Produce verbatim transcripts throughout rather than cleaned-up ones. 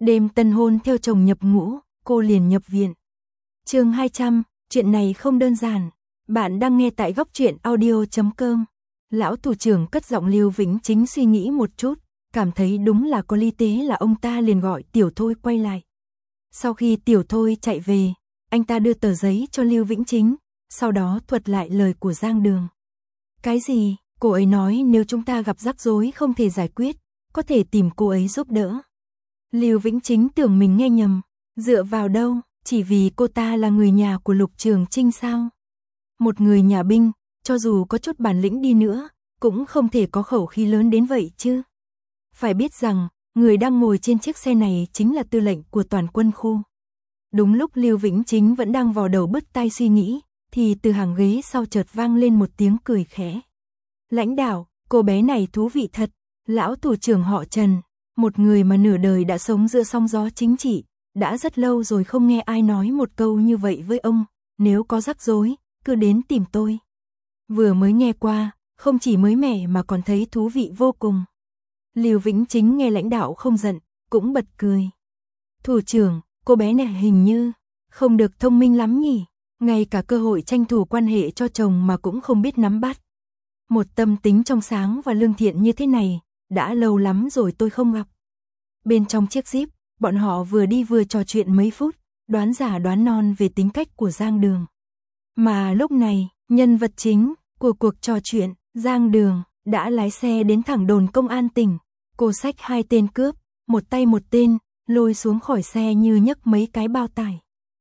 Đêm tân hôn theo chồng nhập ngũ, cô liền nhập viện. Chương hai trăm, chuyện này không đơn giản. Bạn đang nghe tại góc truyện audio chấm com. Lão thủ trưởng cất giọng. Lưu Vĩnh Chính suy nghĩ một chút, cảm thấy đúng là có lý tế là ông ta liền gọi Tiểu Thôi quay lại. Sau khi Tiểu Thôi chạy về, anh ta đưa tờ giấy cho Lưu Vĩnh Chính, sau đó thuật lại lời của Giang Đường. Cái gì? Cô ấy nói nếu chúng ta gặp rắc rối không thể giải quyết, có thể tìm cô ấy giúp đỡ. Lưu Vĩnh Chính tưởng mình nghe nhầm, dựa vào đâu, chỉ vì cô ta là người nhà của Lục Trường Trinh sao? Một người nhà binh, cho dù có chút bản lĩnh đi nữa, cũng không thể có khẩu khí lớn đến vậy chứ. Phải biết rằng, người đang ngồi trên chiếc xe này chính là tư lệnh của toàn quân khu. Đúng lúc Lưu Vĩnh Chính vẫn đang vò đầu bứt tai suy nghĩ, thì từ hàng ghế sau chợt vang lên một tiếng cười khẽ. Lãnh đạo, cô bé này thú vị thật. Lão thủ trưởng họ Trần, một người mà nửa đời đã sống giữa sóng gió chính trị, đã rất lâu rồi không nghe ai nói một câu như vậy với ông, nếu có rắc rối, cứ đến tìm tôi. Vừa mới nghe qua, không chỉ mới mẻ mà còn thấy thú vị vô cùng. Lưu Vĩnh Chính nghe lãnh đạo không giận, cũng bật cười. Thủ trưởng, cô bé này hình như không được thông minh lắm nhỉ, ngay cả cơ hội tranh thủ quan hệ cho chồng mà cũng không biết nắm bắt. Một tâm tính trong sáng và lương thiện như thế này, đã lâu lắm rồi tôi không gặp. Bên trong chiếc Jeep, bọn họ vừa đi vừa trò chuyện mấy phút, đoán giả đoán non về tính cách của Giang Đường. Mà lúc này, nhân vật chính của cuộc trò chuyện, Giang Đường, đã lái xe đến thẳng đồn công an tỉnh. Cô xách hai tên cướp, một tay một tên, lôi xuống khỏi xe như nhấc mấy cái bao tải.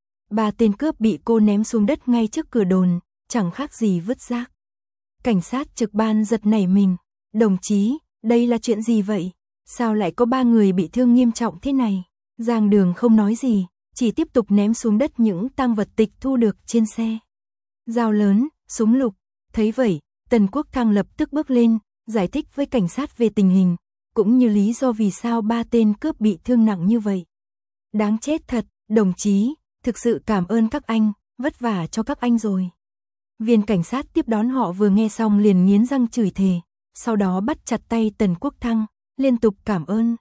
Ba tên cướp bị cô ném xuống đất ngay trước cửa đồn, chẳng khác gì vứt rác. Cảnh sát trực ban giật nảy mình. Đồng chí, đây là chuyện gì vậy? Sao lại có ba người bị thương nghiêm trọng thế này? Giang Đường không nói gì, chỉ tiếp tục ném xuống đất những tang vật tịch thu được trên xe. Dao lớn, súng lục. Thấy vậy, Tần Quốc Thăng lập tức bước lên, giải thích với cảnh sát về tình hình, cũng như lý do vì sao ba tên cướp bị thương nặng như vậy. Đáng chết thật, đồng chí, thực sự cảm ơn các anh, vất vả cho các anh rồi. Viên cảnh sát tiếp đón họ vừa nghe xong liền nghiến răng chửi thề, sau đó bắt chặt tay Tần Quốc Thăng, liên tục cảm ơn.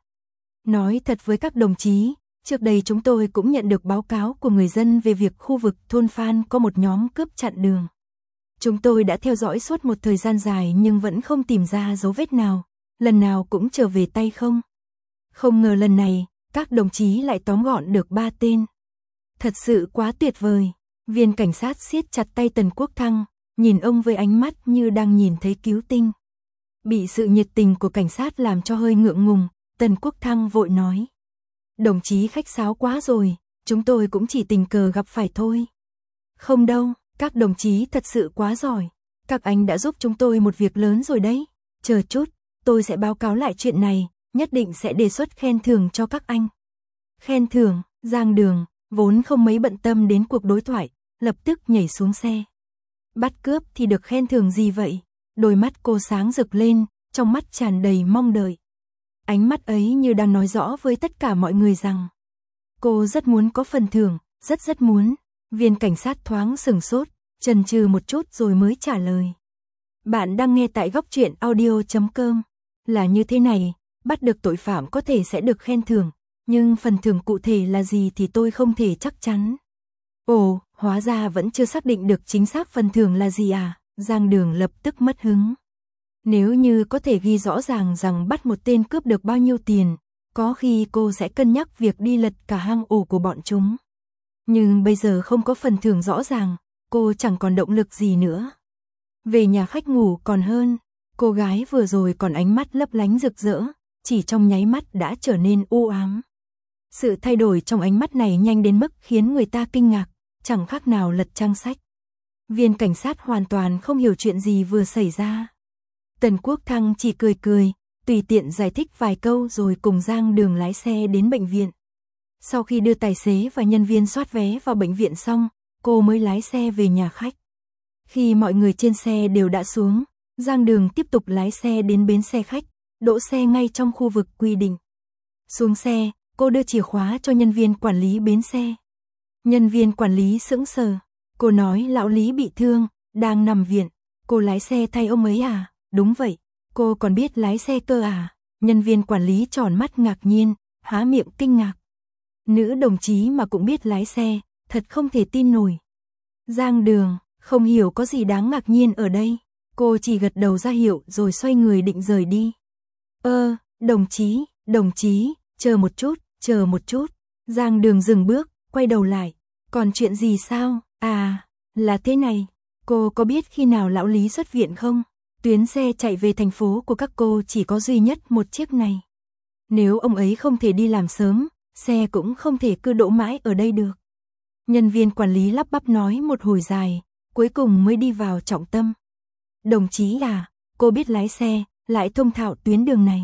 Nói thật với các đồng chí, trước đây chúng tôi cũng nhận được báo cáo của người dân về việc khu vực thôn Phan có một nhóm cướp chặn đường. Chúng tôi đã theo dõi suốt một thời gian dài nhưng vẫn không tìm ra dấu vết nào, lần nào cũng trở về tay không. Không ngờ lần này, các đồng chí lại tóm gọn được ba tên. Thật sự quá tuyệt vời. Viên cảnh sát siết chặt tay Tần Quốc Thăng, nhìn ông với ánh mắt như đang nhìn thấy cứu tinh. Bị sự nhiệt tình của cảnh sát làm cho hơi ngượng ngùng, Tần Quốc Thăng vội nói. Đồng chí khách sáo quá rồi, chúng tôi cũng chỉ tình cờ gặp phải thôi. Không đâu, các đồng chí thật sự quá giỏi. Các anh đã giúp chúng tôi một việc lớn rồi đấy. Chờ chút, tôi sẽ báo cáo lại chuyện này, nhất định sẽ đề xuất khen thưởng cho các anh. Khen thưởng, Giang Đường, vốn không mấy bận tâm đến cuộc đối thoại, lập tức nhảy xuống xe. Bắt cướp thì được khen thưởng gì vậy? Đôi mắt cô sáng rực lên, trong mắt tràn đầy mong đợi. Ánh mắt ấy như đang nói rõ với tất cả mọi người rằng cô rất muốn có phần thưởng, rất rất muốn. Viên cảnh sát thoáng sửng sốt, chần chừ một chút rồi mới trả lời. Bạn đang nghe tại góc truyện audio chấm com. Là như thế này, bắt được tội phạm có thể sẽ được khen thưởng, nhưng phần thưởng cụ thể là gì thì tôi không thể chắc chắn. Ồ, hóa ra vẫn chưa xác định được chính xác phần thưởng là gì à? Giang Đường lập tức mất hứng. Nếu như có thể ghi rõ ràng rằng bắt một tên cướp được bao nhiêu tiền, có khi cô sẽ cân nhắc việc đi lật cả hang ổ của bọn chúng. Nhưng bây giờ không có phần thưởng rõ ràng, cô chẳng còn động lực gì nữa. Về nhà khách ngủ còn hơn, cô gái vừa rồi còn ánh mắt lấp lánh rực rỡ, chỉ trong nháy mắt đã trở nên u ám. Sự thay đổi trong ánh mắt này nhanh đến mức khiến người ta kinh ngạc, chẳng khác nào lật trang sách. Viên cảnh sát hoàn toàn không hiểu chuyện gì vừa xảy ra. Tần Quốc Thăng chỉ cười cười, tùy tiện giải thích vài câu rồi cùng Giang Đường lái xe đến bệnh viện. Sau khi đưa tài xế và nhân viên soát vé vào bệnh viện xong, cô mới lái xe về nhà khách. Khi mọi người trên xe đều đã xuống, Giang Đường tiếp tục lái xe đến bến xe khách, đỗ xe ngay trong khu vực quy định. Xuống xe, cô đưa chìa khóa cho nhân viên quản lý bến xe. Nhân viên quản lý sững sờ, cô nói lão Lý bị thương, đang nằm viện, cô lái xe thay ông ấy à? Đúng vậy, cô còn biết lái xe cơ à? Nhân viên quản lý tròn mắt ngạc nhiên, há miệng kinh ngạc, Nữ đồng chí mà cũng biết lái xe, thật không thể tin nổi. Giang Đường, không hiểu có gì đáng ngạc nhiên ở đây. Cô chỉ gật đầu ra hiệu rồi xoay người định rời đi. Ơ, đồng chí, đồng chí, chờ một chút, chờ một chút. Giang Đường dừng bước, quay đầu lại. Còn chuyện gì sao? À, là thế này. Cô có biết khi nào lão Lý xuất viện không? Tuyến xe chạy về thành phố của các cô chỉ có duy nhất một chiếc này. Nếu ông ấy không thể đi làm sớm, xe cũng không thể cứ đỗ mãi ở đây được. Nhân viên quản lý lắp bắp nói một hồi dài, cuối cùng mới đi vào trọng tâm. Đồng chí à, cô biết lái xe, lại thông thạo tuyến đường này.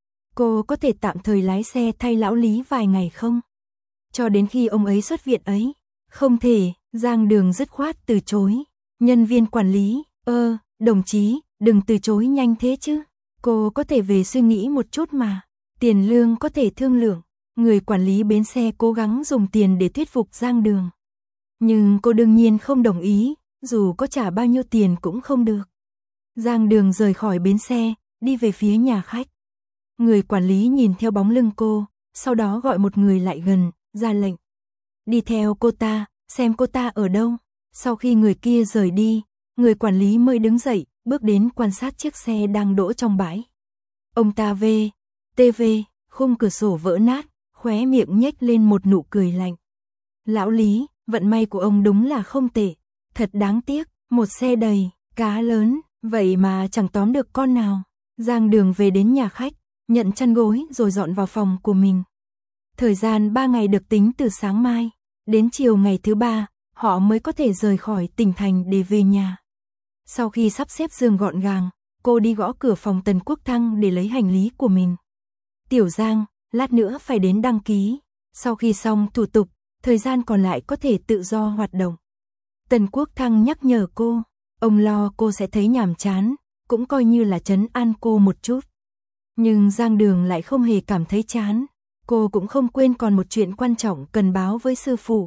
Cô có thể tạm thời lái xe thay lão Lý vài ngày không? Cho đến khi ông ấy xuất viện ấy. Không thể, Giang Đường dứt khoát từ chối. Nhân viên quản lý, ơ, đồng chí, đừng từ chối nhanh thế chứ. Cô có thể về suy nghĩ một chút mà. Tiền lương có thể thương lượng. Người quản lý bến xe cố gắng dùng tiền để thuyết phục Giang Đường. Nhưng cô đương nhiên không đồng ý, dù có trả bao nhiêu tiền cũng không được. Giang Đường rời khỏi bến xe, đi về phía nhà khách. Người quản lý nhìn theo bóng lưng cô, sau đó gọi một người lại gần, ra lệnh. Đi theo cô ta, xem cô ta ở đâu. Sau khi người kia rời đi, người quản lý mới đứng dậy, bước đến quan sát chiếc xe đang đỗ trong bãi. Ông ta về, tê vê, khung cửa sổ vỡ nát, khóe miệng nhếch lên một nụ cười lạnh. Lão Lý, vận may của ông đúng là không tệ. Thật đáng tiếc, một xe đầy, cá lớn, vậy mà chẳng tóm được con nào. Giang Đường về đến nhà khách, nhận chăn gối rồi dọn vào phòng của mình. Thời gian ba ngày được tính từ sáng mai, đến chiều ngày thứ ba, họ mới có thể rời khỏi tỉnh thành để về nhà. Sau khi sắp xếp giường gọn gàng, cô đi gõ cửa phòng Tần Quốc Thăng để lấy hành lý của mình. Tiểu Giang, lát nữa phải đến đăng ký. Sau khi xong thủ tục, thời gian còn lại có thể tự do hoạt động. Tần Quốc Thăng nhắc nhở cô, ông lo cô sẽ thấy nhàm chán, cũng coi như là trấn an cô một chút. Nhưng Giang Đường lại không hề cảm thấy chán. Cô cũng không quên còn một chuyện quan trọng cần báo với sư phụ.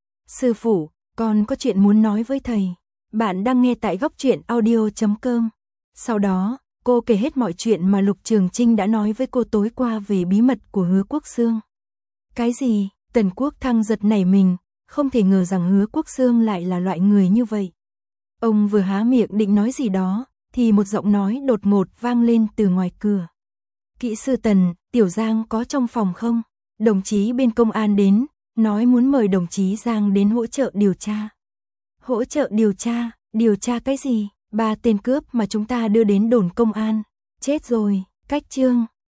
Sư phụ, con có chuyện muốn nói với thầy. Bạn đang nghe tại góc truyện audio chấm com. Sau đó, cô kể hết mọi chuyện mà Lục Trường Trinh đã nói với cô tối qua về bí mật của Hứa Quốc Xương. Cái gì? Tần Quốc Thăng giật nảy mình, không thể ngờ rằng Hứa Quốc Xương lại là loại người như vậy. Ông vừa há miệng định nói gì đó, thì một giọng nói đột ngột vang lên từ ngoài cửa. Kỹ sư Tần, Tiểu Giang có trong phòng không? Đồng chí bên công an đến, nói muốn mời đồng chí Giang đến hỗ trợ điều tra. Hỗ trợ điều tra? Điều tra cái gì? Ba tên cướp mà chúng ta đưa đến đồn công an. Chết rồi, cách chương.